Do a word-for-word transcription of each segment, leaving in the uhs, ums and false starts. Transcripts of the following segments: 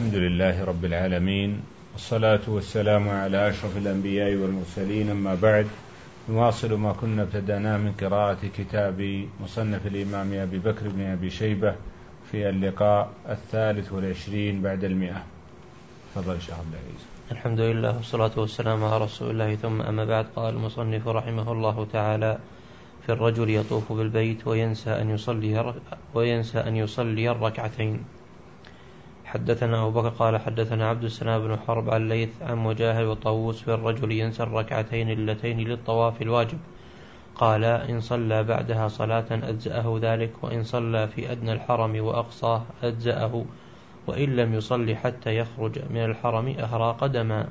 الحمد لله رب العالمين، والصلاة والسلام على أشرف الأنبياء والمرسلين، أما بعد. نواصل ما كنا ابتدأناه من قراءة كتاب مصنف الإمام أبي بكر بن أبي شيبة في اللقاء الثالث والعشرين بعد المئة. تفضل شيخ عبد العزيز. الحمد لله والصلاة والسلام على رسول الله، ثم أما بعد. قال المصنف رحمه الله تعالى: في الرجل يطوف بالبيت وينسى أن يصلي وينسى أن يصلي الركعتين. حدثنا أبو بكر قال حدثنا عبد السلام بن حرب عن الليث عن مجاهد وطاووس: في الرجل ينسى الركعتين اللتين للطواف الواجب، قال: إن صلى بعدها صلاة أجزأه ذلك، وإن صلى في أدنى الحرم وأقصاه أجزأه، وإن لم يصلي حتى يخرج من الحرم أهراق دما.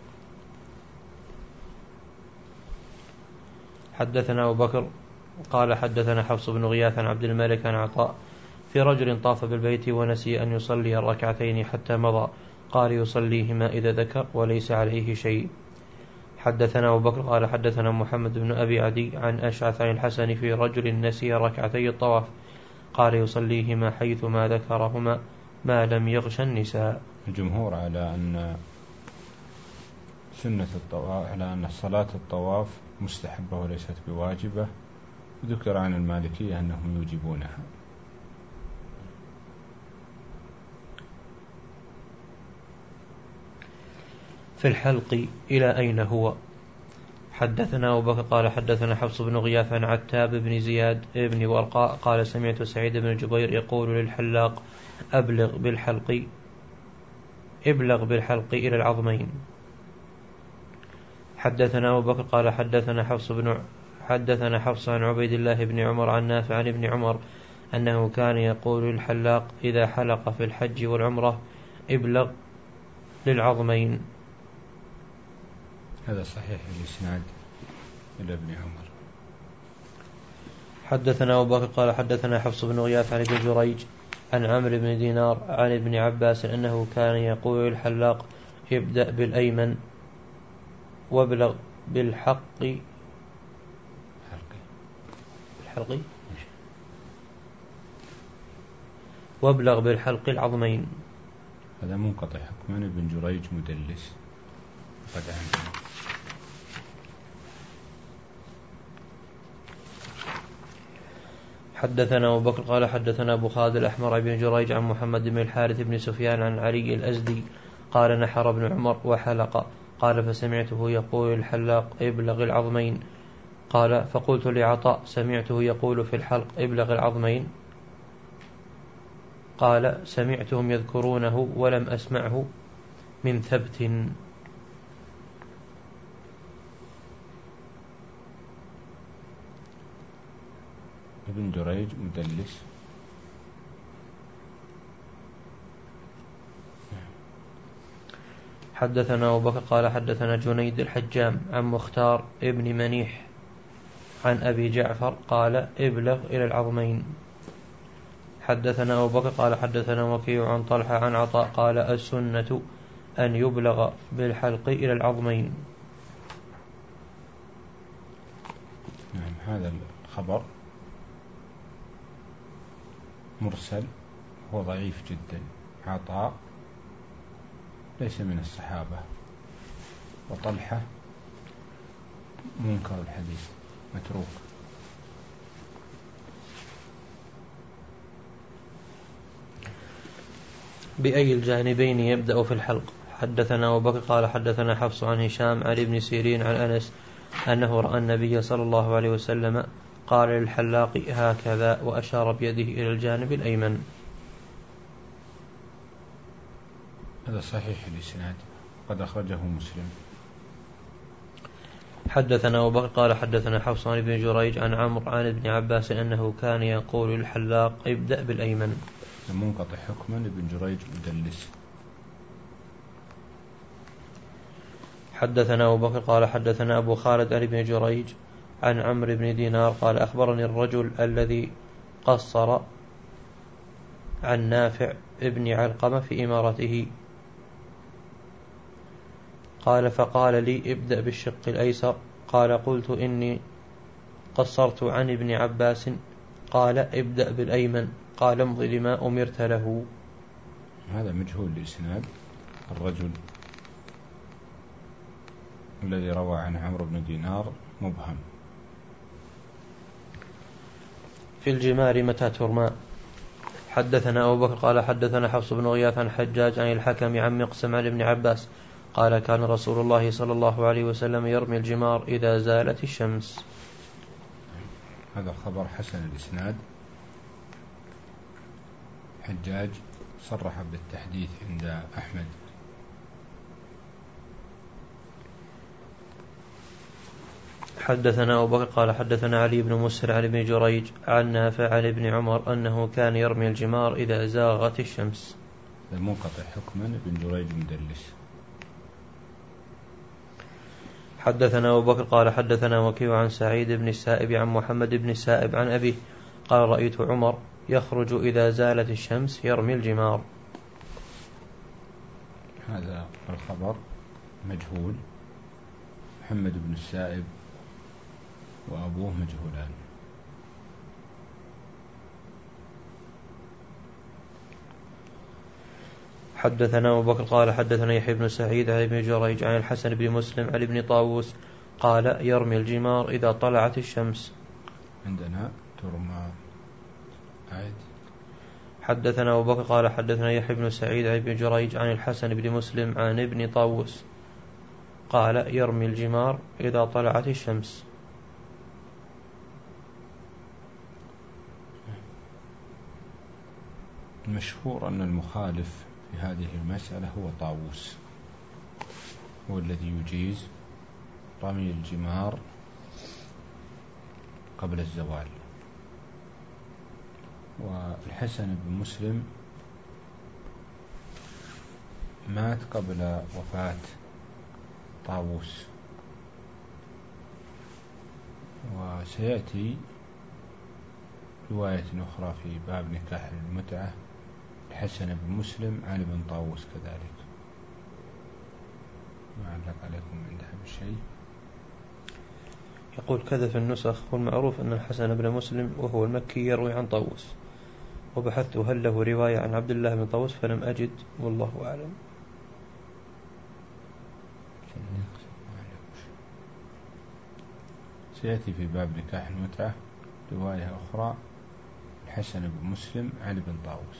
حدثنا أبو بكر قال حدثنا حفص بن غياث عن عبد الملك عن عطاء: في رجل طاف بالبيت ونسي أن يصلي الركعتين حتى مضى، قال: يصليهما إذا ذكر وليس عليه شيء. حدثنا أبو بكر قال حدثنا محمد بن أبي عدي عن أشعث عن الحسن: في رجل نسي ركعتي الطواف، قال: يصليهما حيثما ذكرهما ما لم يغش النساء. الجمهور على أن سنة الطواف، على أن صلاة الطواف مستحبة وليست بواجبة، ذكر عن المالكية أنهم يوجبونها. في الحلق إلى أين هو؟ حدثنا أبو بكر قال حدثنا حفص بن غياث عن عتاب بن زياد بن ورقاء قال: سمعت سعيد بن جبير يقول للحلاق: أبلغ بالحلق ابلغ بالحلق إلى العظمين. حدثنا أبو بكر قال حدثنا حفص بن حدثنا حفص عن عبيد الله بن عمر عن نافع عن ابن عمر أنه كان يقول للحلاق إذا حلق في الحج والعمرة: ابلغ للعظمين. هذا صحيح الإسناد إلى ابن عمر. حدثنا أبو بكر قال حدثنا حفص بن غياث عن ابن جريج عن عمرو بن دينار عن ابن عباس أنه كان يقول للحلاق: ابدأ بالأيمن وابلغ بالحق بالحلق وابلغ بالحلق العظمين. هذا منقطع حكما، ابن جريج مدلس قد عنه. حدثنا أبو بكر قال حدثنا أبو خالد الأحمر بن جريج عن محمد بن الحارث بن سفيان عن علي الأزدي قال: نحر ابن عمر وحلق، قال: فسمعته يقول الحلاق: ابلغ العظمين. قال: فقلت لعطاء: سمعته يقول في الحلق: ابلغ العظمين. قال: سمعتهم يذكرونه ولم أسمعه من ثبت. ابن جريج مدلس. حدثنا أبو بكر قال حدثنا جنيد الحجام عن مختار ابن منيح عن أبي جعفر قال: ابلغ إلى العظمين. حدثنا أبو بكر قال حدثنا وكيع عن طلحة عن عطاء قال: السنة أن يبلغ بالحلق إلى العظمين. نعم، هذا الخبر مرسل، هو ضعيف جدا. عطاء ليس من الصحابة، وطلحة منكر الحديث متروك. بأي الجانبين يبدأ في الحلق؟ حدثنا أبو بكر قال حدثنا حفص عن هشام عن ابن سيرين عن أنس أنه رأى النبي صلى الله عليه وسلم قال للحلاق: هكذا، وأشار بيده إلى الجانب الأيمن. هذا صحيح الإسناد، قد أخرجه مسلم. حدثنا أبو بكر قال حدثنا حفص عن ابن جريج عن عمرو عن ابن عباس أنه كان يقول للحلاق: ابدأ بالأيمن. منقطع حكما، ابن جريج مدلس. حدثنا أبو بكر قال حدثنا أبو خالد عن ابن جريج عن عمرو بن دينار قال: أخبرني الرجل الذي قصر عن نافع ابن علقمة في إمارته قال: فقال لي: ابدأ بالشق الأيسر. قال: قلت: إني قصرت عن ابن عباس. قال: ابدأ بالأيمن. قال: امض لما أمرت له. هذا مجهول الإسناد. الرجل الذي روى عن عمرو بن دينار مبهم. في الجمار متى ترمى. حدثنا أبو بكر قال حدثنا حفص بن غياث عن حجاج عن الحكم عن مقسم عن ابن عباس قال كان رسول الله صلى الله عليه وسلم يرمي الجمار إذا زالت الشمس. هذا خبر حسن الإسناد. حجاج صرح بالتحديث عند أحمد. حدثنا أبو بكر قال حدثنا علي بن مسهر عن ابن جريج عن نافع عن ابن عمر أنه كان يرمي الجمار إذا زاغت الشمس. المنقطع حكما ابن جريج مدلس. حدثنا أبو بكر قال حدثنا وكيع عن سعيد بن السائب عن محمد بن السائب عن أبيه قال رأيت عمر يخرج إذا زالت الشمس يرمي الجمار. هذا الخبر مجهول. محمد بن السائب وأبوه مجهولان. حدثنا أبو بكر قال حدثنا يحيى بن سعيد عن ابن جريج عن الحسن بن مسلم عن ابن طاووس قال يرمي الجمار إذا طلعت الشمس. عندنا ترمى عيد. حدثنا أبو بكر قال حدثنا يحيى بن سعيد عن ابن جريج عن الحسن بن مسلم عن ابن طاووس قال يرمي الجمار إذا طلعت الشمس. المشهور أن المخالف في هذه المسألة هو طاووس، هو الذي يجيز رمي الجمار قبل الزوال. والحسن بن مسلم مات قبل وفاة طاووس، وسيأتي رواية أخرى في باب نكاح المتعة الحسن بن مسلم عن ابن طاووس كذلك. ما علق عليكم عندها بشيء؟ يقول كذا في النسخ، والمعروف أن الحسن بن مسلم وهو المكي يروي عن طاووس، وبحثت هل له رواية عن عبد الله بن طاووس فلم أجد والله أعلم. سيأتي في باب نكاح المتعة رواية أخرى الحسن بن مسلم عن ابن طاووس.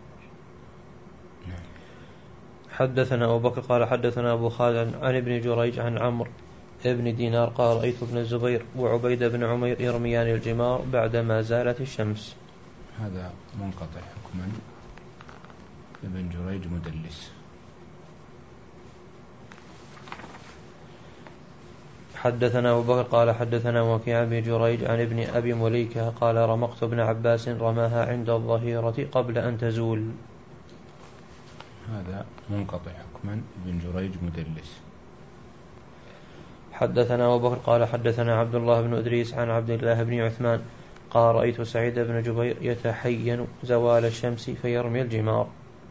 حدثنا أبو بكر قال حدثنا أبو خالد عن ابن جريج عن عمرو ابن دينار قال رأيت ابن الزبير وعبيد بن عمير يرميان الجمار بعدما زالت الشمس. هذا منقطع حكما، ابن جريج مدلس. حدثنا أبو بكر قال حدثنا وكيع بن جريج عن ابن أبي مليكة قال رمقت ابن عباس رماها عند الظهيرة قبل أن تزول. هذا منقطع حكما، ابن جريج مدلس. حدثنا أبو بكر قال حدثنا عبد الله بن أدريس عن عبد الله بن عثمان قال رأيت سعيد بن جبير يتحين زوال الشمس فيرمي الجمار.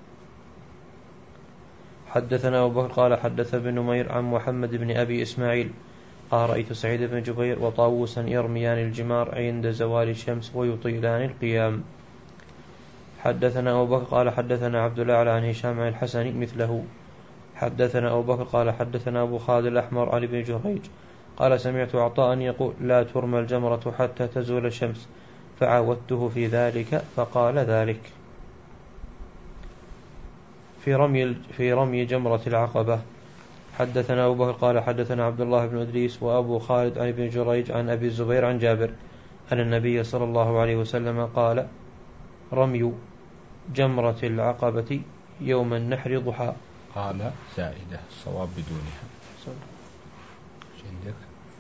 حدثنا أبو بكر قال حدث بن نمير عن محمد بن أبي إسماعيل قال رأيت سعيد بن جبير وطاووسا يرميان الجمار عند زوال الشمس ويطيلان القيام. حدثنا أبو بكر قال حدثنا عبد الأعلى عن هشام عن الحسن مثله. حدثنا أبو بكر قال حدثنا أبو خالد الأحمر عن ابن جريج قال سمعت عطاء يقول لا ترمى الجمرة حتى تزول الشمس، فعودته في ذلك فقال ذلك. في رمي في رمي جمرة العقبة. حدثنا أبو بكر قال حدثنا عبد الله بن إدريس وأبو خالد عن ابن جريج عن أبي الزبير عن جابر أن النبي صلى الله عليه وسلم قال رمي جمرة العقبة يوم النحر ضحى. قال زائدة، الصواب بدونها. عندك؟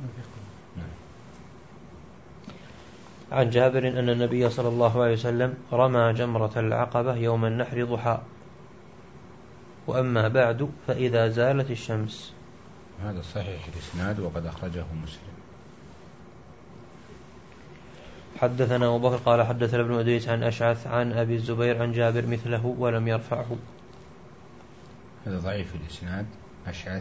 عن جابر أن النبي صلى الله عليه وسلم رمى جمرة العقبة يوم النحر ضحى، وأما بعد فإذا زالت الشمس. هذا صحيح الإسناد وقد أخرجه مسلم. حدثنا أبو بكر قال حدثنا ابن أدريس عن أشعث عن أبي الزبير عن جابر مثله ولم يرفعه. هذا ضعيف الإسناد، أشعث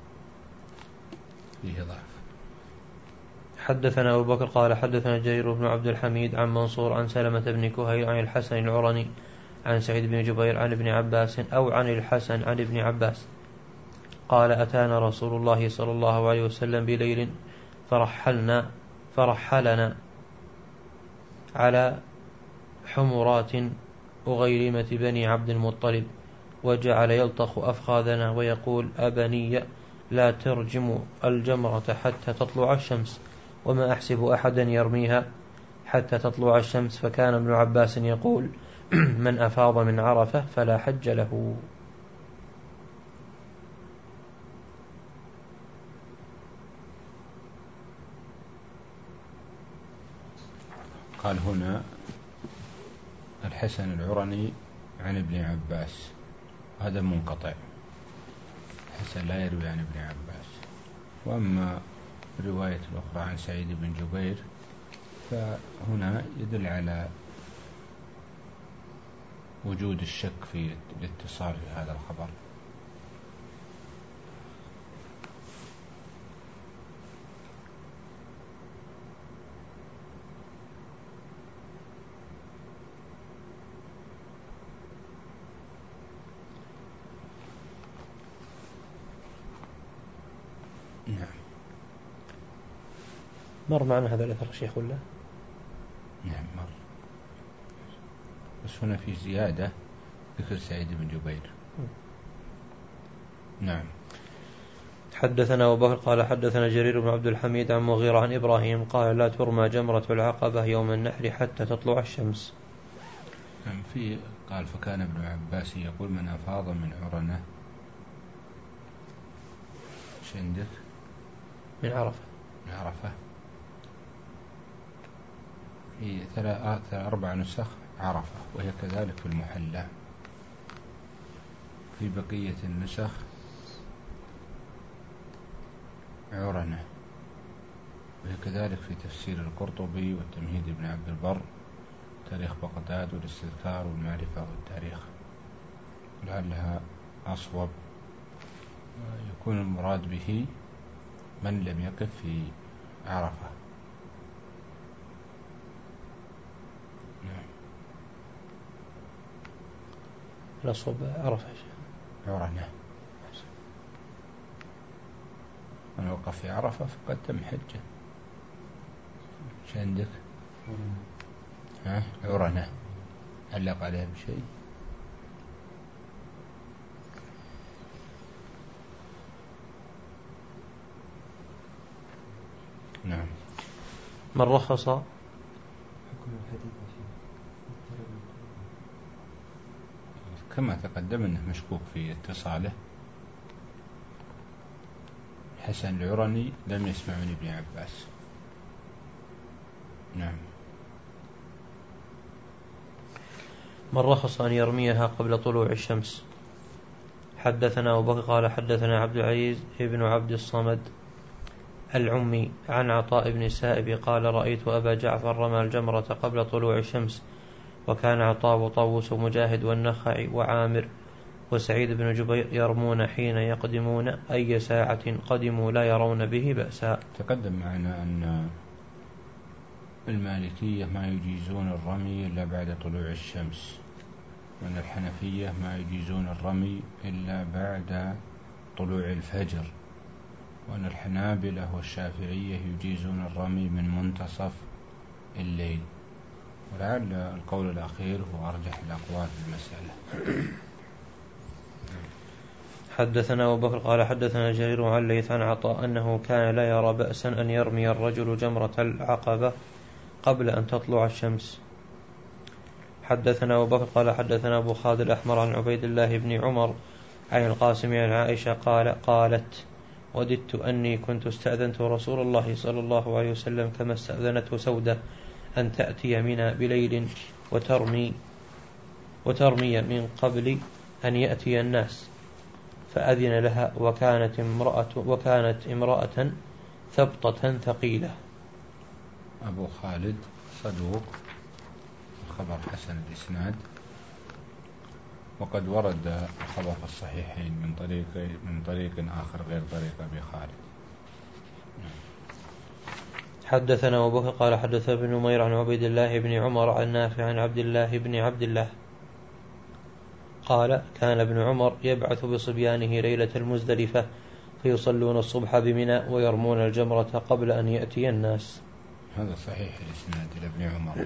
فيه ضعف. حدثنا أبو بكر قال حدثنا جرير بن عبد الحميد عن منصور عن سلمة بن كهيل عن الحسن العرني عن سعيد بن جبير عن ابن عباس أو عن الحسن عن ابن عباس قال أتانا رسول الله صلى الله عليه وسلم بليل فرحلنا فرحلنا على حمرات أغيلمة بني عبد المطلب وجعل يلطخ أفخاذنا ويقول أبني لا ترجموا الجمرة حتى تطلع الشمس وما أحسب أحدا يرميها حتى تطلع الشمس. فكان ابن عباس يقول من أفاض من عرفة فلا حج له. قال هنا الحسن العرني عن ابن عباس، هذا منقطع، الحسن لا يروي عن ابن عباس. وأما الرواية الأخرى عن سعيد بن جبير فهنا يدل على وجود الشك في الاتصال في هذا الخبر. نعم. مر معنا هذا الأثر الشيخ ولا؟ نعم مر، بس هنا في زيادة ذكر سعيد بن جبير. نعم. حدثنا أبو بكر قال حدثنا جرير بن عبد الحميد عن مغيرة عن إبراهيم قال لا ترمى جمرة العقبة يوم النحر حتى تطلع الشمس. نعم. في قال فكان ابن عباس يقول من أفاض من عرنة ايش عندك؟ من عرفة. من عرفة في ثلاث أربع نسخ عرفة، وهي كذلك في المحلى. في بقية النسخ عرنة، وهي كذلك في تفسير القرطبي والتمهيد ابن عبد البر، تاريخ بغداد والاستذكار والمعرفة والتاريخ. لعلها أصوب، يكون المراد به من لم يقف في عرفة. الأصوب عرفة عرنة، من وقف في عرفة فقد تم حجة. ايش عندك؟ ها؟ عرنة علق عليها بشيء؟ نعم. من رخص كما تقدم أنه مشكوك في اتصاله. حسن العرني لم يسمع من ابن عباس. نعم. من رخص أن يرميها قبل طلوع الشمس. حدثنا أبو بكر قال حدثنا عبد العزيز ابن عبد الصمد العمي عن عطاء بن السائب قال رأيت أبا جعفر رمى الجمرة قبل طلوع الشمس، وكان عطاء وطاووس ومجاهد والنخعي وعامر وسعيد بن جبير يرمون حين يقدمون أي ساعة قدموا لا يرون به بأسا. تقدم معنا أن المالكية ما يجيزون الرمي إلا بعد طلوع الشمس، وأن الحنفية ما يجيزون الرمي إلا بعد طلوع الفجر، وأن الحنابلة والشافعية يجيزون الرمي من منتصف الليل. ولعل القول الأخير هو أرجح الأقوال في المسألة. حدثنا أبو بكر قال حدثنا جرير عن ليث عن عطاء أنه كان لا يرى بأسا أن يرمي الرجل جمرة العقبة قبل أن تطلع الشمس. حدثنا أبو بكر قال حدثنا أبو خالد الأحمر عن عبيد الله بن عمر عن القاسم عن عائشة قال قالت وددت أني كنت استأذنت رسول الله صلى الله عليه وسلم كما استأذنته سودة أن تأتي منى بليل وترمي وترمي من قبل أن يأتي الناس، فأذن لها وكانت امرأة وكانت امرأة ثبطة ثقيلة. أبو خالد صدوق، خبر حسن الإسناد، وقد ورد الخبر في الصحيحين من طريق من طريق آخر غير طريق أبي خالد. حدثنا أبو بكر قال حدث ابن نمير عن عبيد الله بن عمر عن نافع عن عبد الله بن عبد الله قال كان ابن عمر يبعث بصبيانه ليلة المزدلفة فيصلون الصبح بمنى ويرمون الجمرة قبل أن يأتي الناس. هذا صحيح الإسناد لابن عمر.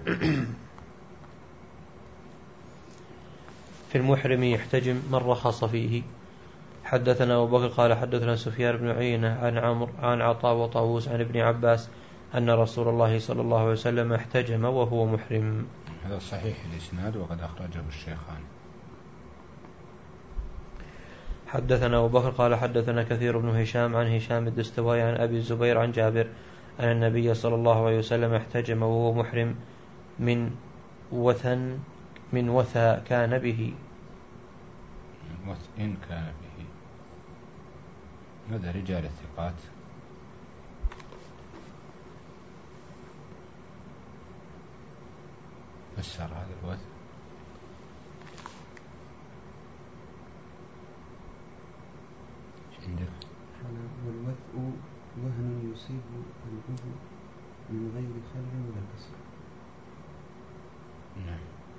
في المحرم يحتجم من رخص فيه. حدثنا أبو بكر قال حدثنا سفيان بن عيينة عن عمرو عن عطاء وطاووس عن ابن عباس أن رسول الله صلى الله عليه وسلم احتجم وهو محرم. هذا صحيح الإسناد وقد أخرجه الشيخان. حدثنا أبو بكر قال حدثنا كثير بن هشام عن هشام الدستوائي عن أبي الزبير عن جابر أن النبي صلى الله عليه وسلم احتجم وهو محرم من وثن من وثى كان به. إن كان به ماذا رجال الثقات؟ فسر هذا الوث. عندك والوثء وهن يصيب الجزء من غير خلل ولا كسر. نعم.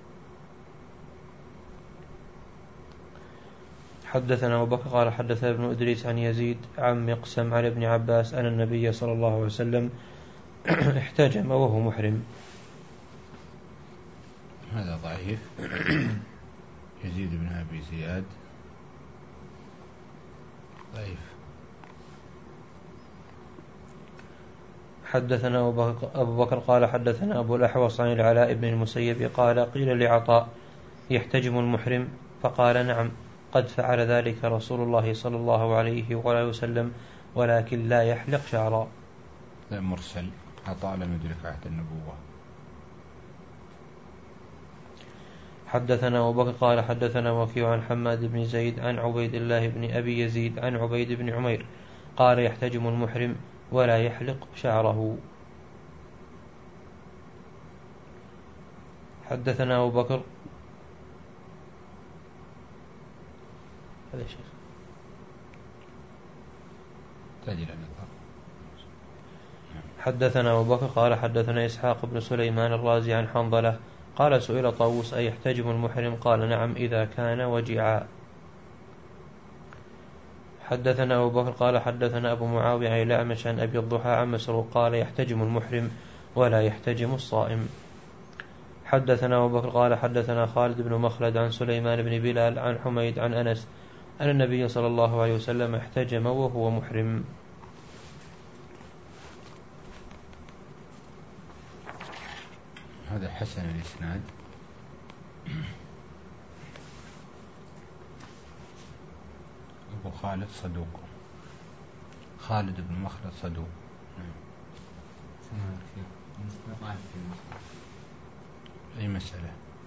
حدثنا أبو بكر قال حدثنا ابن إدريس عن يزيد عن مقسم عن ابن عباس أن النبي صلى الله عليه وسلم احتجم وهو محرم. هذا ضعيف. يزيد بن أبي زياد ضعيف. حدثنا أبو بكر قال حدثنا أبو الأحوص عن العلاء بن المسيب قال قيل لعطاء يحتجم المحرم فقال نعم قد فعل ذلك رسول الله صلى الله عليه وآله وسلم ولكن لا يحلق شعرا. مرسل. عطاء لم يدرك عهد النبوة. حدثنا أبو بكر قال حدثنا وكيع عن حماد بن زيد عن عبيد الله بن أبي يزيد عن عبيد بن عمير قال يحتجم المحرم ولا يحلق شعره. حدثنا أبو بكر هذا شيخ حدثنا أبو بكر قال حدثنا إسحاق بن سليمان الرازي عن حنظلة قال سئل طاووس أي يحتجم المحرم قال نعم إذا كان وجعا. حدثنا أبو بكر قال حدثنا أبو معاوية عن الأعمش عن أبي الضحى عن مسروق قال يحتجم المحرم ولا يحتجم الصائم. حدثنا أبو بكر قال حدثنا خالد بن مخلد عن سليمان بن بلال عن حميد عن أنس أن النبي صلى الله عليه وسلم احتجم وهو محرم. هذا حسن الإسناد. أبو خالد صدوق. خالد بن مخلد صدوق. أي مسألة؟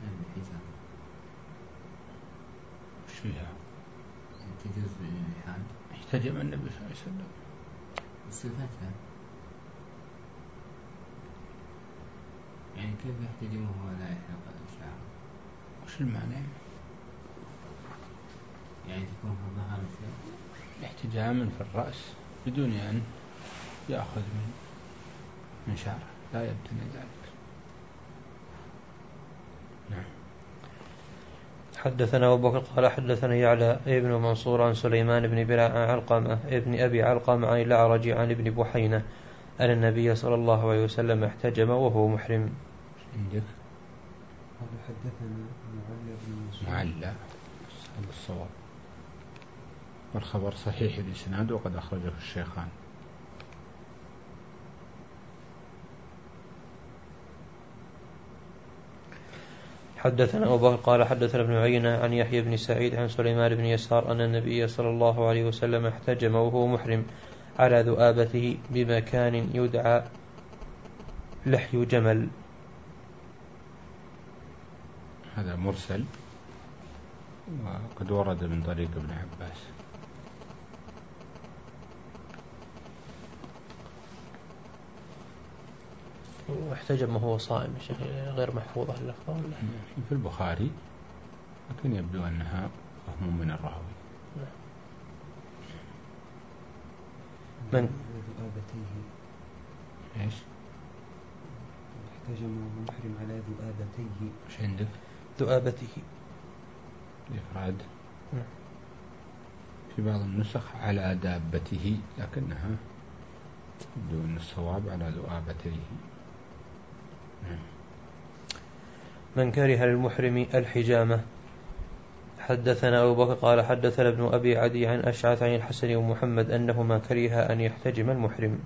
وش فيها؟ تجوز بالإلحاد. احتجم النبي صلى الله عليه وسلم. صفتها يعني كيف يحتجمه ولا يحلق الشعر؟ وش المعنى؟ يعني تكون في ظهر احتجاما في الرأس بدون أن يأخذ من من شعره لا يبتني ذلك. نعم. حدثنا أبو بكر قال حدثنا يعلى ابن منصور عن سليمان بن بلال عن علقمة ابن أبي علقمة عن الأعرج عن ابن بحينة أن النبي صلى الله عليه وسلم احتجم وهو محرم. عندك قال حدثنا معلى بن منصور. معلى هذا الصواب والخبر صحيح الإسناد وقد أخرجه الشيخان. حدثنا أبو بكر قال حدثنا ابن عيينة عن يحيى بن سعيد عن سليمان بن يسار أن النبي صلى الله عليه وسلم احتجم وهو محرم على ذؤابته بمكان يدعى لحي جمل. هذا مرسل وقد ورد من طريق ابن عباس. واحتجم وهو صائم غير محفوظة اللفظة في البخاري لكن يبدو أنها فهم من الراوي. من ذؤابتيه ايش؟ احتجم وهو محرم على ذؤابتيه. ايش عندك؟ ذؤابته الإفراد في بعض النسخ على دابته، لكنها دون الصواب على ذؤابتيه. من كره للمحرم الحجامة. حدثنا أبو بكر قال حدثنا ابن أبي عدي عن أشعث عن الحسن ومحمد أنهما كره أن يحتجم المحرم.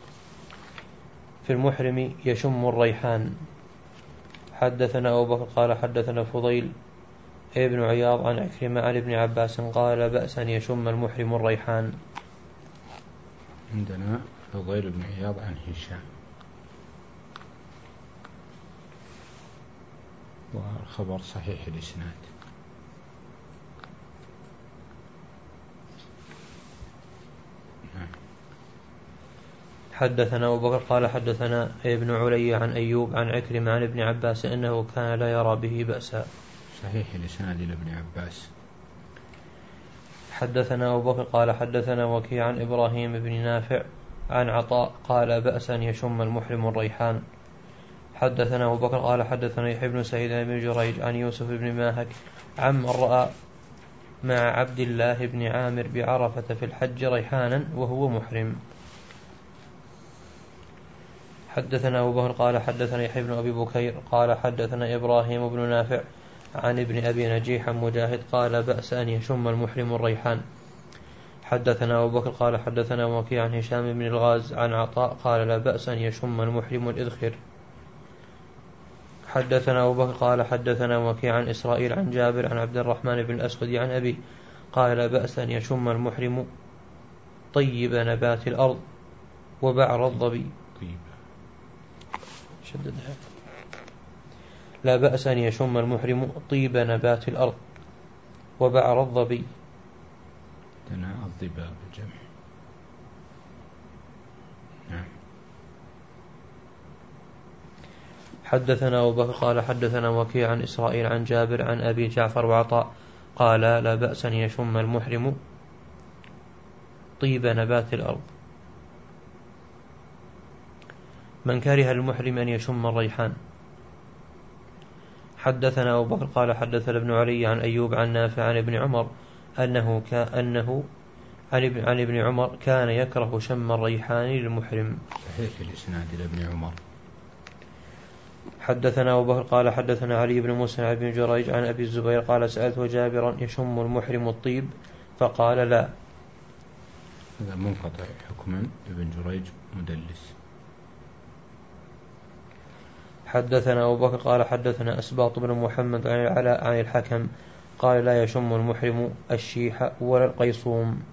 في المحرم يشم الريحان. حدثنا أبو بكر قال حدثنا فضيل ابن عياض عن عكرمة عن ابن عباس قال بأس أن يشم المحرم الريحان. عندنا فضيل بن عياض عن هشام، والخبر صحيح الإسناد. حدثنا أبو بكر قال حدثنا ابن علي عن أيوب عن عكرمة عن ابن عباس أنه كان لا يرى به بأسا. صحيح الإسناد لابن عباس. حدثنا أبو بكر قال حدثنا وكيع عن إبراهيم بن نافع عن عطاء قال بأس أن يشم المحرم الريحان. حدثنا أبو بكر قال حدثنا يحيى بن سعيد بن جريج عن يوسف بن ماهك عمن رأى مع عبد الله بن عامر بعرفة في الحج ريحانا وهو محرم. حدثنا أبو بكر قال حدثنا يحيى بن أبي بكير قال حدثنا إبراهيم بن نافع عن ابن أبي نجيح مجاهد قال بأس أن يشم المحرم الريحان. حدثنا أبو بكر قال حدثنا وكيع عن هشام بن الغاز عن عطاء قال لا بأس أن يشم المحرم الإذخر. حدثنا أبو بكر قال حدثنا وكيع عن إسرائيل عن جابر عن عبد الرحمن بن الأسود عن أبي قال لا بأس أن يشم المحرم طيب نبات الأرض وبعر الظبي. شددها. لا بأس أن يشم المحرم طيب نبات الأرض وبعر الظبي. تنا الضباء بالجمع. نعم. حدثنا أبو بكر قال حدثنا وكيع عن إسرائيل عن جابر عن أبي جعفر وعطاء قال لا بأس أن يشم المحرم طيب نبات الأرض. من كره المحرم أن يشم الريحان. حدثنا أبو بكر قال حدثنا ابن علي عن أيوب عن نافع عن ابن عمر أنه كأنه عن ابن, عن ابن عمر كان يكره شم الريحان للمحرم. صحيح الإسناد لابن عمر. حدثنا أبو بكر قال حدثنا علي بن موسى عن ابن جريج عن أبي الزبير قال سألت جابرا يشم المحرم الطيب فقال لا. هذا منقطع حكما، ابن جريج مدلس. حدثنا أبو بكر قال حدثنا أسباط بن محمد عن العلاء عن الحكم قال لا يشم المحرم الشيح ولا القيصوم.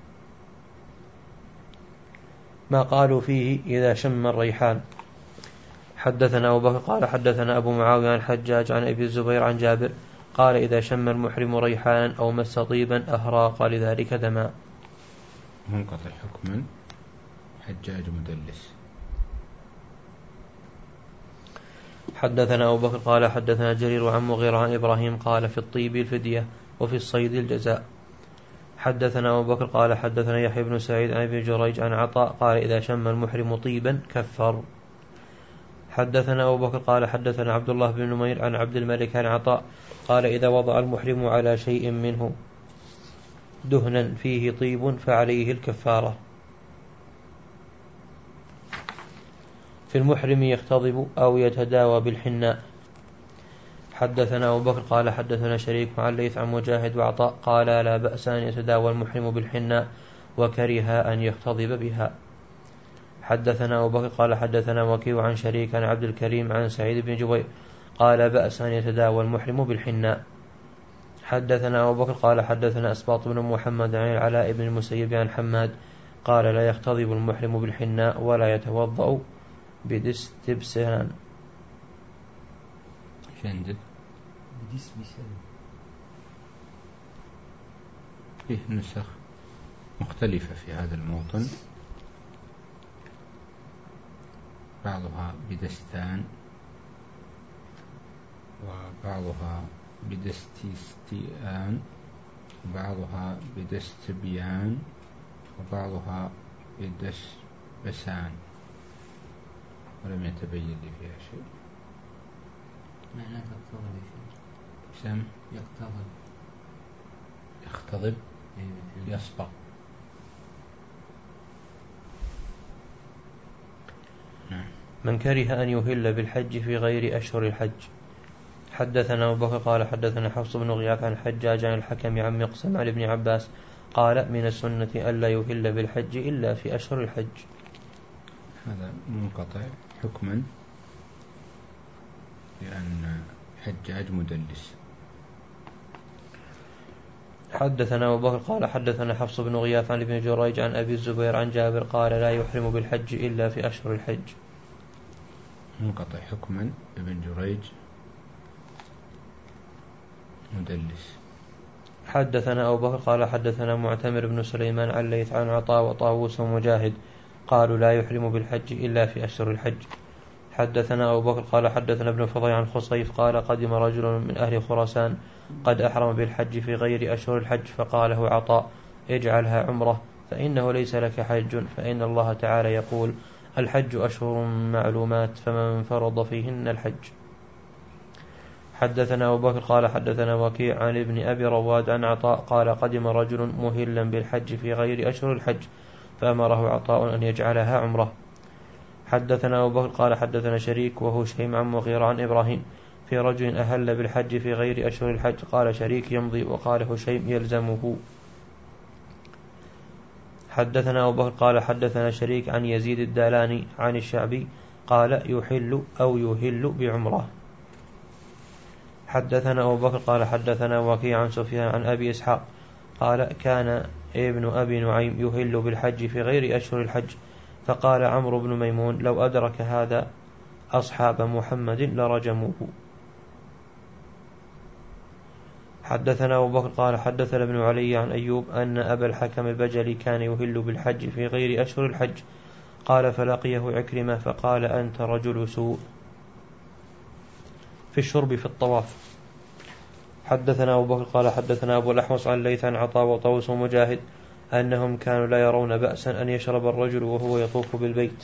ما قالوا فيه إذا شم الريحان. حدثنا أبو بكر قال حدثنا أبو معاوية عن حجاج عن أبي الزبير عن جابر قال إذا شم المحرم ريحانا أو مس طيبا أهراق لذلك دما. منقطع حكما، حجاج مدلس. حدثنا أبو بكر قال حدثنا جرير عن مغيرة عن إبراهيم قال في الطيب الفدية وفي الصيد الجزاء. حدثنا أبو بكر قال حدثنا يحيى بن سعيد عن ابن جريج عن عطاء قال إذا شم المحرم طيبا كفر. حدثنا أبو بكر قال حدثنا عبد الله بن نمير عن عبد الملك عن عطاء قال إذا وضع المحرم على شيء منه دهنا فيه طيب فعليه الكفارة. في المحرم يختضب أو يتداوى بالحناء. حدثنا أبو بكر قال حدثنا شريك عن ليث عن مجاهد وعطاء قال لا بأس أن يتداوى المحرم بالحناء وكره أن يختضب بها. حدثنا أبو بكر قال حدثنا وكيع عن شريك عن عبد الكريم عن سعيد بن جبير قال بأس أن يتداوى المحرم بالحناء. حدثنا أبو بكر قال حدثنا أسباط بن محمد عن العلاء بن المسيب عن حماد قال لا يختضب المحرم بالحناء ولا يتوضأ بدستبسان. عندك بدستبسان فيه نسخ مختلفة في هذا الموطن، بعضها بدستان وبعضها بدستيستيان وبعضها بدستبيان وبعضها بدسبسان، ولم يتبين لي فيها شيء. معناه تقتضي شيء. سم يقتضي يختضب إيه، يسبق. من كره أن يهل بالحج في غير أشهر الحج. حدثنا أبو بكر قال حدثنا حفص بن غياث عن حجاج عن الحكم عن مقسم عن ابن عباس قال من السنة ألا يهل بالحج إلا في أشهر الحج. هذا منقطع حكما لأن حجاج مدلس. حدثنا أبو بكر قال حدثنا حفص بن غياث عن ابن جريج عن أبي الزبير عن جابر قال لا يحرم بالحج إلا في أشهر الحج. منقطع حكما ابن جريج مدلس. حدثنا أبو بكر قال حدثنا معتمر بن سليمان عن ليث عن عطاء وطاووس ومجاهد قالوا لا يحرم بالحج إلا في أشهر الحج. حدثنا أبو بكر قال حدثنا ابن فضيل عن خصيف قال قدم رجل من أهل خراسان قد أحرم بالحج في غير أشهر الحج فقال له عطاء اجعلها عمره فإنه ليس لك حج فإن الله تعالى يقول الحج أشهر معلومات فمن فرض فيهن الحج. حدثنا أبو بكر قال حدثنا وكيع عن ابن أبي رواد عن عطاء قال قدم رجل مهلا بالحج في غير أشهر الحج فأمره عطاء أن يجعلها عمره. حدثنا أبو بكر قال حدثنا شريك وهو شيم عن مغيرة عن إبراهيم في رجل أهل بالحج في غير أشهر الحج قال شريك يمضي وقال هشيم يلزمه. حدثنا أبو بكر قال حدثنا شريك عن يزيد الدالاني عن الشعبي قال يحل أو يهل بعمره. حدثنا أبو بكر قال حدثنا وكيع عن سفيان عن أبي إسحاق قال كان ابن أبي نعيم يهل بالحج في غير أشهر الحج فقال عمرو بن ميمون لو أدرك هذا أصحاب محمد لرجموه. حدثنا أبو بكر قال حدثنا ابن علي عن أيوب أن أبا الحكم البجلي كان يهل بالحج في غير أشهر الحج قال فلقيه عكرمة فقال أنت رجل سوء. في الشرب في الطواف. حدثنا أبو بكر قال حدثنا أبو الأحوص عن ليث عن عطاء وطوس ومجاهد أنهم كانوا لا يرون بأسا أن يشرب الرجل وهو يطوف بالبيت.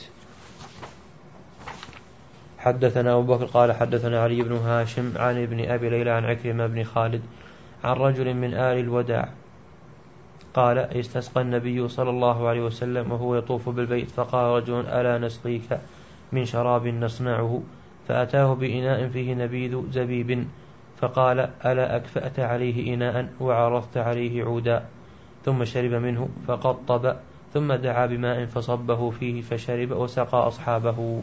حدثنا أبو بكر قال حدثنا علي بن هاشم عن ابن أبي ليلى عن عكرمة بن خالد عن رجل من آل الوداع قال استسقى النبي صلى الله عليه وسلم وهو يطوف بالبيت فقال رجل ألا نسقيك من شراب نصنعه فأتاه بإناء فيه نبيذ زبيب فقال ألا أكفأت عليه إناء وعرضت عليه عودا ثم شرب منه فقطب ثم دعا بماء فصبه فيه فشرب وسقى أصحابه.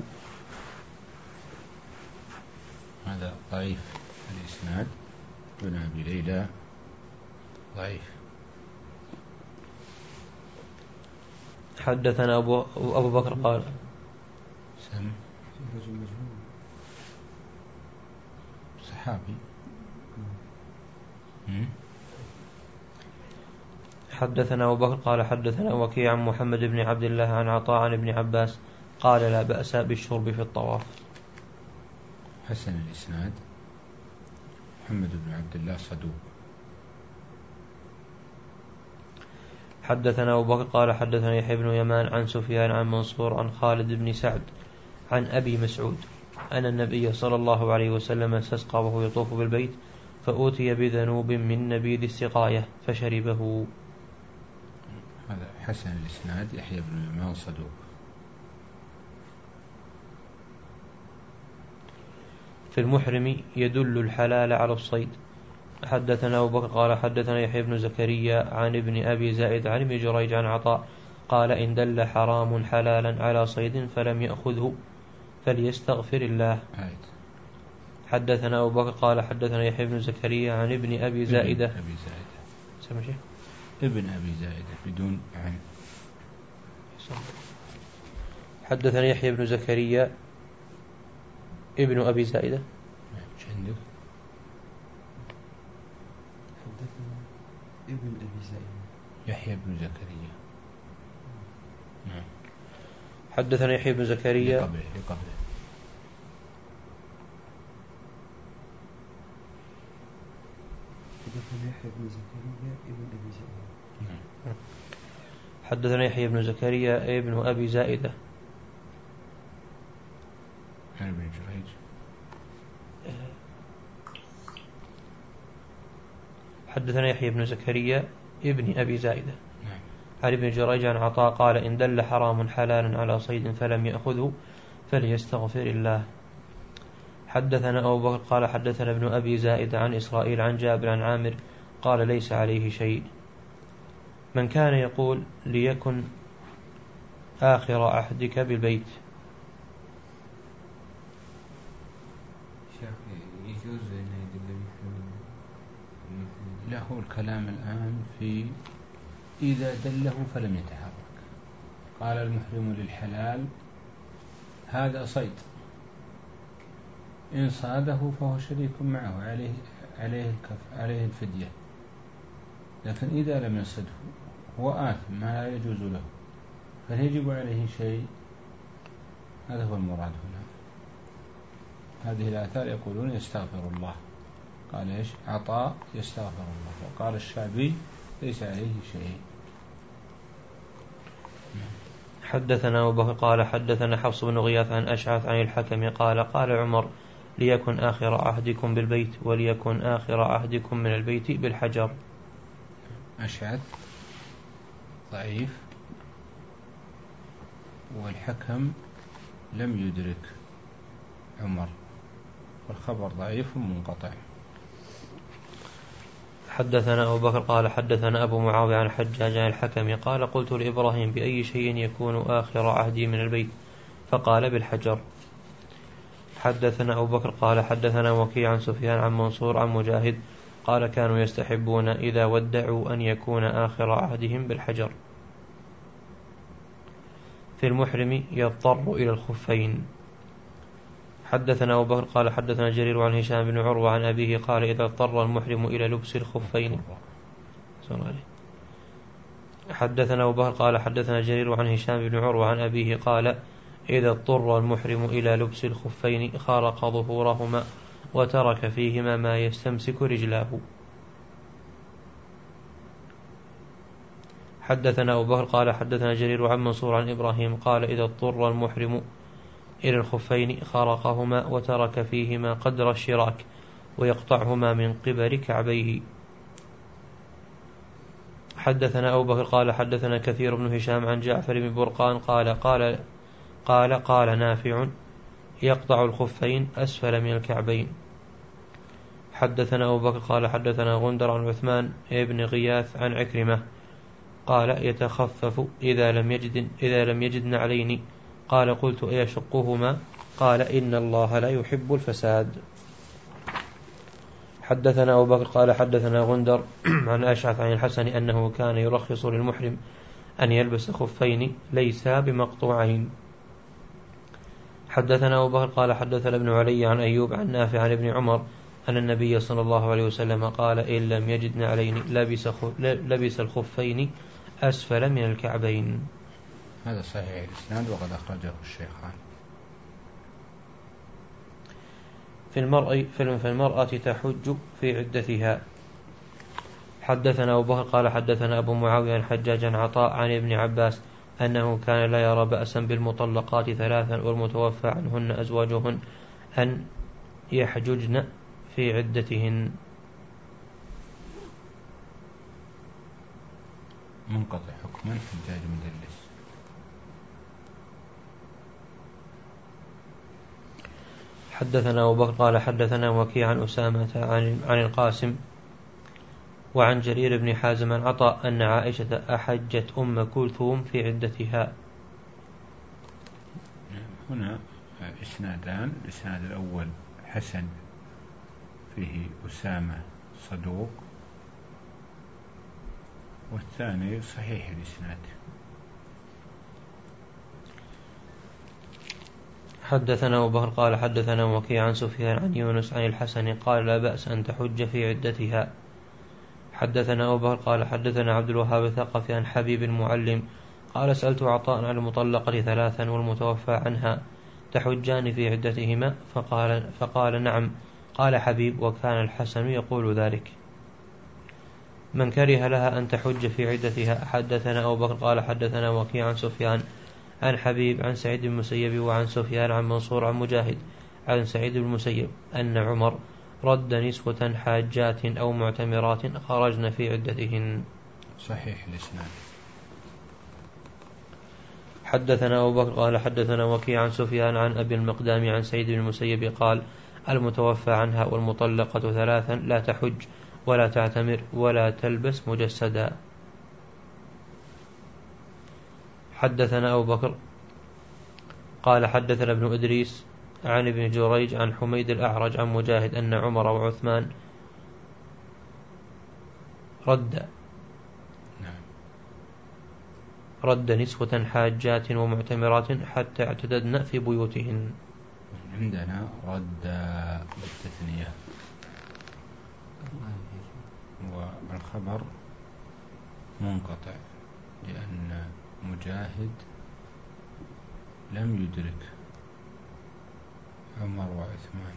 هذا ضعيف الإسناد ابن أبي ليلى ضعيف. حدثنا أبو, أبو بكر قال سم صحابي. حدثنا أبو بكر قال حدثنا وكيع عن محمد بن عبد الله عن عطاء عن ابن عباس قال لا بأس بالشرب في الطواف. حسن الإسناد محمد بن عبد الله صدوق. حدثنا أبو بكر قال حدثنا يحيى بن يمان عن سفيان عن منصور عن خالد بن سعد عن أبي مسعود أن النبي صلى الله عليه وسلم استسقى وهو يطوف بالبيت فأوتي بذنوب من نبيذ السقاية فشربه. هذا حسن الإسناد يحيى بن يمان صدوق. في المحرم يدل الحلال على الصيد. حدثنا أبو بكر قال حدثنا يحيى بن زكريا عن ابن أبي زائد عن ابن جريج عن عطاء قال إن دل حرام حلالا على صيد فلم يأخذه فليستغفر الله. آية. حدثنا أبو بكر قال حدثنا يحيى بن زكريا عن ابن أبي زائدة ابن أبي زائدة سمع شيء ابن أبي زائدة بدون عن. حدثنا يحيى بن زكريا ابن أبي زائدة عندك حدثنا ابن أبي زائدة يحيى بن زكريا. نعم. حدثنا يحيى بن زكريا قبله قبله حدثنا يحيى بن زكريا ابن أبي زائدة. نعم. حدثنا يحيى بن زكريا ابن أبي زائدة عن ابن جريج. حدثنا يحيى بن زكريا ابن أبي زائدة عن ابن جريج عن عطاء قال إن دل حرام حلالا على صيد فلم يأخذه فليستغفر الله. حدثنا أبو بكر قال حدثنا ابن أبي زائدة عن إسرائيل عن جابر عن عامر قال ليس عليه شيء. من كان يقول ليكن آخر عهدك بالبيت. يجوز أن يدل لا، هو الكلام الآن في إذا دله فلم يتحرك. قال المحرم للحلال هذا صيد، إن صاده فهو شريك معه عليه عليه الكف عليه الفدية، لكن إذا لم يصده هو آثم ما لا يجوز له، فهل يجب عليه شيء؟ هذا هو المراد هنا. هذه الآثار يقولون يستغفر الله، قال إيش؟ عطاء يستغفر الله، وقال الشعبي ليس عليه شيء. حدثنا أبو بكر قال حدثنا حفص بن غياث عن أشعث عن الحكم قال قال عمر ليكن آخر عهدكم بالبيت وليكن آخر عهدكم من البيت بالحجر. أشعث ضعيف، والحكم لم يدرك عمر، والخبر ضعيف منقطع. حدثنا أبو بكر قال حدثنا أبو معاوية عن الحجاج عن الحكم قال قلت لإبراهيم بأي شيء يكون آخر عهدي من البيت؟ فقال بالحجر. حدثنا أبو بكر قال حدثنا وكيع عن سفيان عن منصور عن مجاهد قال كانوا يستحبون إذا ودعوا أن يكون آخر عهدهم بالحجر. في المحرم يضطر إلى الخفين. حدثنا أبو بكر قال حدثنا جرير عن هشام بن عروة عن أبيه قال إذا اضطر المحرم إلى لبس الخفين. حدثنا أبو بكر قال حدثنا جرير عن هشام بن عروة عن أبيه قال إذا اضطر المحرم إلى لبس الخفين خارق ظهورهما وترك فيهما ما يستمسك رجلاه. حدثنا أبو بكر قال حدثنا جرير عن منصور عن إبراهيم قال إذا اضطر المحرم إلى الخفين خارقهما وترك فيهما قدر الشراك ويقطعهما من قبل كعبيه. حدثنا أبو بكر قال حدثنا كثير بن هشام عن جعفر بن برقان قال قال قال قال نافع يقطع الخفين أسفل من الكعبين. حدثنا أبو بكر قال حدثنا غندر عن عثمان ابن غياث عن عكرمة قال يتخفف إذا لم يجد إذا لم يجد نعلين. قال قلت أيشقهما؟ قال إن الله لا يحب الفساد. حدثنا أبو بكر قال حدثنا غندر عن أشعث عن الحسن أنه كان يرخص للمحرم أن يلبس خفين ليسا بمقطوعين. حدثنا أبو بكر قال حدثنا ابن علي عن أيوب عن نافع عن ابن عمر أن النبي صلى الله عليه وسلم قال إن لم يجد نعلين لبس, لبس الخفين أسفل من الكعبين. هذا صحيح الإسناد وقد أخرجه الشيخان. في المرأة, في المرأة تحج في عدتها. حدثنا أبو بكر قال حدثنا أبو معاوية عن حجاج عن عطاء عن ابن عباس أنه كان لا يرى بأسا بالمطلقات ثلاثا والمتوفى عنهن أزواجهن أن يحججن في عدتهن. منقطع حكما حجاج مدلس. حدثنا أبو بكر قال حدثنا وكيع عن أسامة عن, عن القاسم وعن جرير بن حازم عن عطاء أن عائشة أحجت أم كلثوم في عدتها. هنا إسنادان، الإسناد الأول حسن فيه أسامة صدوق، والثاني صحيح الإسناد. حدثنا أبو بكر قال حدثنا وكيع عن سفيان عن يونس عن الحسن قال لا بأس أن تحج في عدتها. حدثنا أبو بكر قال حدثنا عبد الوهاب الثقفي عن حبيب المعلم قال سألت عطاء عن المطلقة ثلاثا والمتوفى عنها تحجان في عدتهما؟ فقال, فقال نعم. قال حبيب وكان الحسن يقول ذلك. من كره لها أن تحج في عدتها. حدثنا أبو بكر قال حدثنا وكيع عن سفيان عن حبيب عن سعيد بن المسيب وعن سفيان عن منصور عن مجاهد عن سعيد بن المسيب أن عمر رد نسوة حاجات أو معتمرات خرجن في عدتهن. صحيح الإسناد. حدثنا أبو بكر قال حدثنا وكيع عن سفيان عن أبي المقدام عن سعيد بن المسيب قال المتوفى عنها والمطلقة ثلاثا لا تحج ولا تعتمر ولا تلبس مجسدا. حدثنا أبو بكر قال حدثنا ابن إدريس عن ابن جريج عن حميد الأعرج عن مجاهد أن عمر وعثمان رد رد نسوة حاجات ومعتمرات حتى اعتددن في بيوتهن. عندنا رد بالتثنية والخبر منقطع لأن مجاهد لم يدرك عمر وعثمان.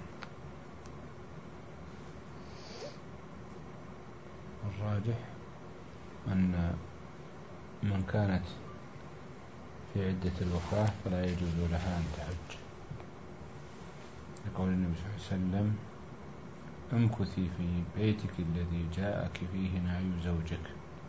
الراجح أن من كانت في عدة الوفاة فلا يجوز لها أن تحج، لقول النبي صلى الله عليه وسلم امكثي في بيتك الذي جاءك فيه نهي زوجك.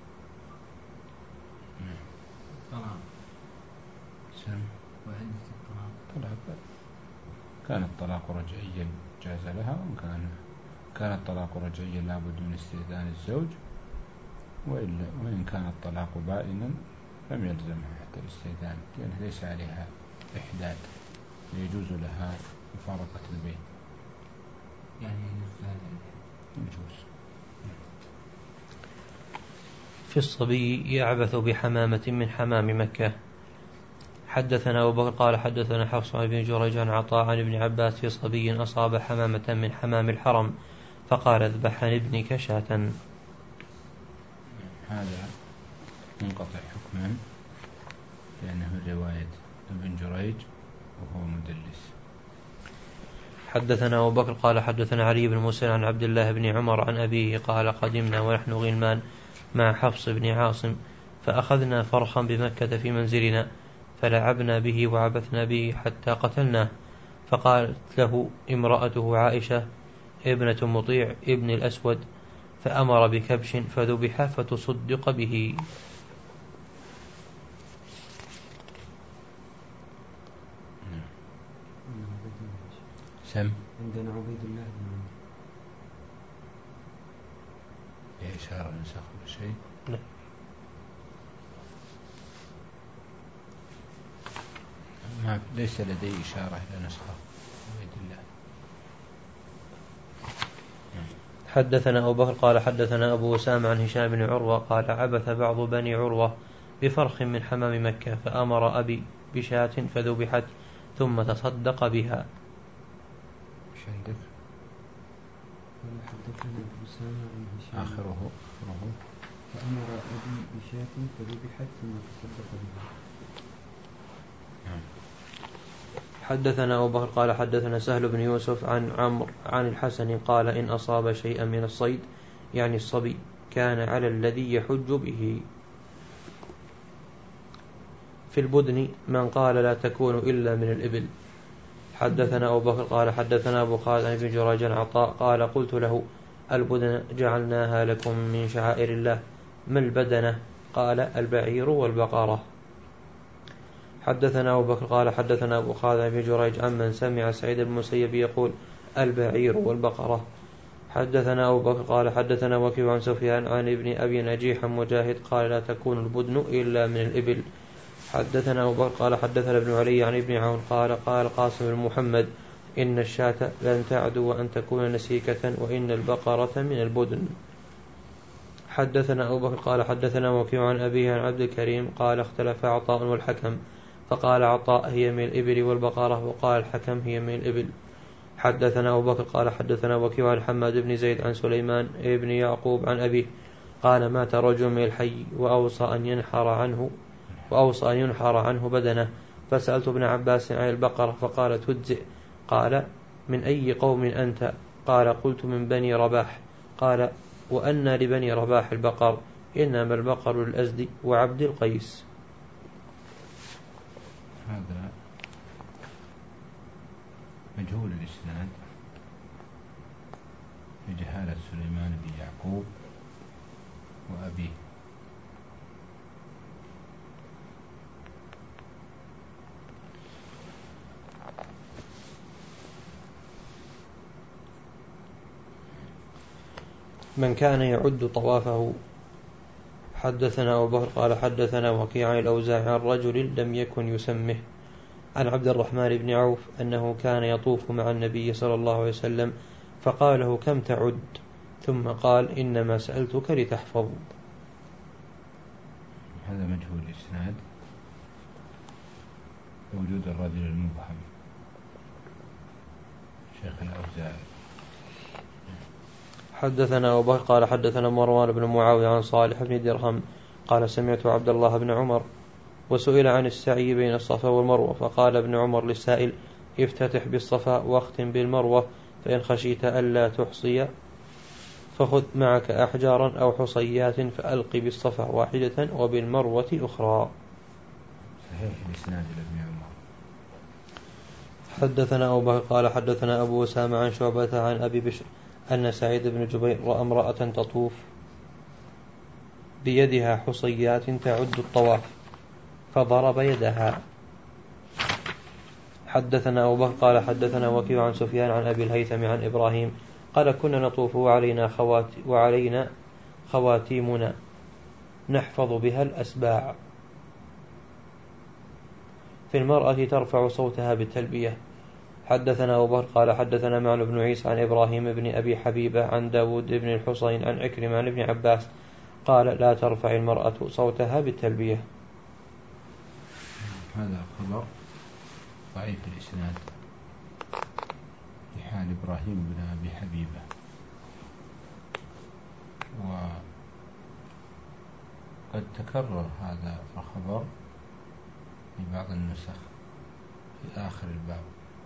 طلاق سم وعدة الطلاق طلاق كان الطلاق رجعيا جاز لها، وإن كان كان الطلاق رجعيا لابد من استئذان الزوج، وإلا وإن كان الطلاق بائنا لم يلزمها حتى الاستئذان لأنه ليس عليها إحداد، يجوز لها مفارقة البيت. يعني يجوز لها يجوز. في الصبي يعبث بحمامة من حمام مكة. حدثنا أبو بكر قال حدثنا حفص بن جريج عن عطاء عن ابن عباس في صبي أصاب حمامة من حمام الحرم فقال اذبح عن ابنك شاة. هذا منقطع حكما لأنه رواية ابن جريج وهو مدلس. حدثنا أبو بكر قال حدثنا علي بن موسى عن عبد الله بن عمر عن أبيه قال قدمنا ونحن غلمان مع حفص بن عاصم فأخذنا فرخا بمكة في منزلنا فلعبنا به وعبثنا به حتى قتلناه، فقالت له امرأته عائشة ابنة مطيع ابن الأسود فأمر بكبش فذبح فتصدق به. سم عندنا عبيد الله بن عمر. هي إشارة نسخ ولا شيء؟ لا. ما ليس لدي إشارة إلى نسخة عبيد الله. حدثنا أبو بكر قال حدثنا أبو أسامة عن هشام بن عروة قال عبث بعض بني عروة بفرخ من حمام مكة فأمر أبي بشاة فذبحت ثم تصدق بها. ايش عندك؟ قال حدثنا أبو أسامة عن هشام آخره آخره فأمر أبي بشاة فذبحت ثم تصدق بها. حدثنا أبو بكر قال حدثنا سهل بن يوسف عن عمرو عن الحسن قال إن أصاب شيئا من الصيد يعني الصبي كان على الذي يحج به. في البدن من قال لا تكون إلا من الإبل. حدثنا أبو بكر قال حدثنا أبو خالد عن ابن جريج عن عطاء قال قلت له البدن جعلناها لكم من شعائر الله ما البدنة؟ قال البعير والبقرة. حدثنا أبو بكر قال حدثنا أبو خالد عن ابن جريج عمن سمع سعيد بن المسيب يقول البعير والبقرة. حدثنا أبو بكر قال حدثنا وكيع عن سفيان عن ابن أبي نجيح مجاهد قال لا تكون البدن إلا من الإبل. حدثنا أبو بكر قال حدثنا ابن علي عن ابن عون قال قال قاسم بن محمد إن الشاة لن تعدو وأن تكون نسيكة وإن البقرة من البدن. حدثنا أبو بكر قال حدثنا وكيع عن أبيه عن عبد الكريم قال اختلف عطاء والحكم فقال عطاء هي من الإبل والبقرة وقال الحكم هي من الإبل. حدثنا أبو بكر قال حدثنا وكيع عن حماد بن زيد عن سليمان ابن يعقوب عن أبيه قال مات رجل من الحي وأوصى أن ينحر عنه وأوصى أن ينحر عنه بدنه فسألت ابن عباس عن البقرة فقال تجزئ. قال من أي قوم أنت؟ قال قلت من بني رباح. قال وأن لبني رباح البقر؟ إنما البقر للأزد وعبد القيس. هذا مجهول الإسناد لجهالة سليمان بن يعقوب وأبيه. من كان يعد طوافه. حدثنا أبو بكر قال حدثنا وكيع عن الأوزاعي عن رجل لم يكن يسمه عن عبد الرحمن بن عوف أنه كان يطوف مع النبي صلى الله عليه وسلم فقال له كم تعد؟ ثم قال إنما سألتك لتحفظ. هذا مجهول الإسناد وجود الرجل المبهم شيخ الأوزاعي. حدثنا أبو بكر قال حدثنا مروان بن معاوية عن صالح بن درهم قال سمعت عبد الله بن عمر وسئل عن السعي بين الصفا والمروة فقال ابن عمر للسائل افتتح بالصفا واختم بالمروة فإن خشيت ألا تحصي فخذ معك أحجارا أو حصيات فألق بالصفا واحدة وبالمروة أخرى. صحيح الإسناد لابن عمر. حدثنا أبو بكر قال حدثنا أبو أسامة عن شعبة عن أبي بشر أن سعيد بن جبير رأى امرأة تطوف بيدها حصيات تعد الطواف فضرب يدها. حدثنا أبو بكر قال حدثنا وكيع عن سفيان عن أبي الهيثم عن إبراهيم قال كنا نطوف وعلينا, خوات وعلينا خواتيمنا نحفظ بها الأسباع في المرأة ترفع صوتها بالتلبية. حدثنا أبو بكر قال حدثنا معن بن عيسى عن إبراهيم بن أبي حبيبة عن داود بن الحصين عن عكرمة عن ابن عباس قال لا ترفع المرأة صوتها بالتلبية. هذا خبر ضعيف الإسناد في حال إبراهيم بن أبي حبيبة وقد تكرر هذا الخبر في بعض النسخ في آخر الباب.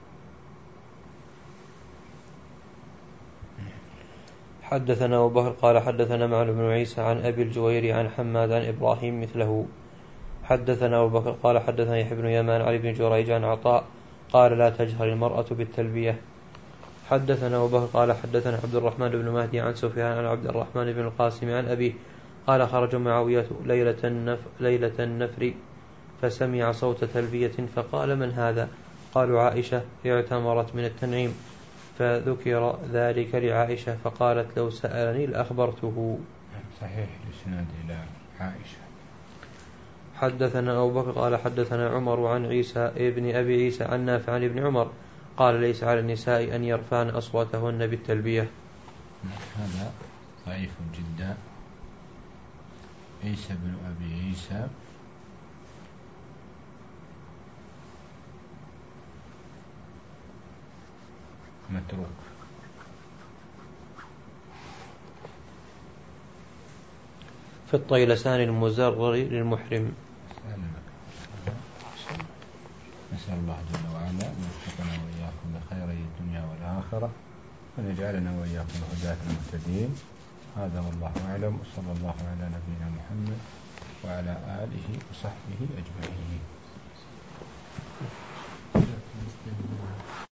حدثنا أبو بكر قال حدثنا معن بن عيسى عن أبي الجويري عن حماد عن إبراهيم مثله. حدثنا أبو بكر قال حدثنا يحيى بن يمان عن ابن جريج عن عطاء قال لا تجهر المرأة بالتلبية. حدثنا أبو بكر قال حدثنا عبد الرحمن بن مهدي عن سفيان عن عبد الرحمن بن القاسم عن أبيه قال خرج معاوية ليلة النفر, ليلة النفر فسمع صوت تلبية فقال من هذا؟ قالوا عائشة اعتمرت من التنعيم فذكر ذلك لعائشة فقالت لو سألني لأخبرته. صحيح الإسناد إلى عائشة. حدثنا أبو بكر قال حدثنا عمر عن عيسى ابن أبي عيسى عن نافع عن ابن عمر قال ليس على النساء أن يرفعن أصواتهن بالتلبية. هذا ضعيف جدا. عيسى بن أبي عيسى متروك. في الطيلسان المزرر للمحرم. نسأل الله جل وعلا أن يوفقنا وإياكم بخيري الدنيا والآخرة وأن يجعلنا وإياكم هداة المهتدين. هذا والله أعلم وصلى الله على نبينا محمد وعلى آله وصحبه أجمعين.